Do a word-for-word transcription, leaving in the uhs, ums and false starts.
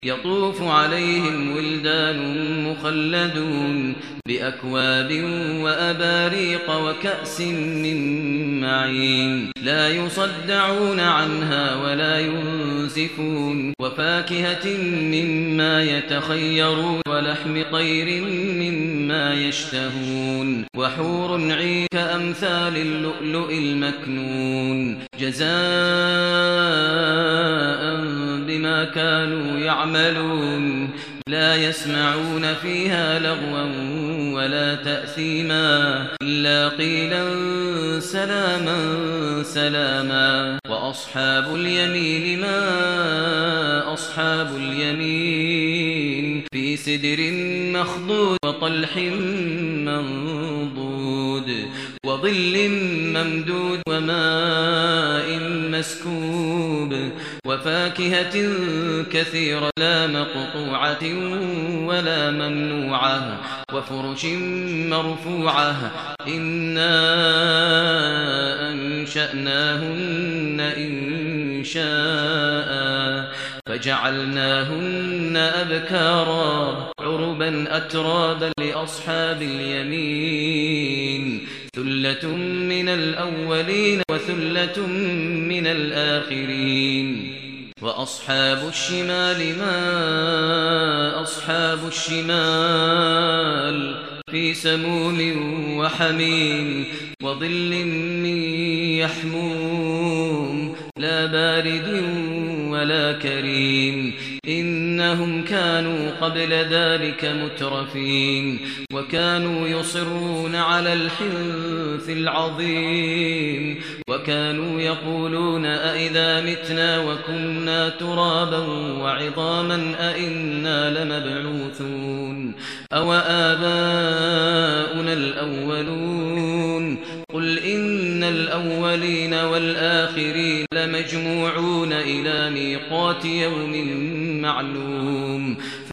يطوف عليهم ولدان مخلدون بأكواب وأباريق وكأس من معين لا يصدعون عنها ولا ينزفون وفاكهة مما يتخيرون ولحم طير مما يشتهون وحور عين كأمثال اللؤلؤ المكنون جزاء بما كانوا يعملون لا يسمعون فيها لغوا ولا تأثيما إلا قيلا سلاما سلاما وأصحاب اليمين ما أصحاب اليمين في سدر مخضود وطلح منضود وظل ممدود وماء مسكوب وفاكهة كثيرة لا مقطوعة ولا ممنوعة وفرش مرفوعة إنا أنشأناهن إن شاء فجعلناهن أبكارا عربا أترابا لأصحاب اليمين ثلة من الأولين وثلة من الآخرين وأصحاب الشمال ما أصحاب الشمال في سموم وحميم وظل من يحموم لا بارد ولا كريم إنهم كانوا قبل ذلك مترفين وكانوا يصرون على الحنث العظيم وكانوا يقولون أئذا متنا وكنا ترابا وعظاما أئنا لمبعوثون أو آباؤنا الأولون قل إن الأولين والآخرين لمجموعون إلى ميقات يوم معلوم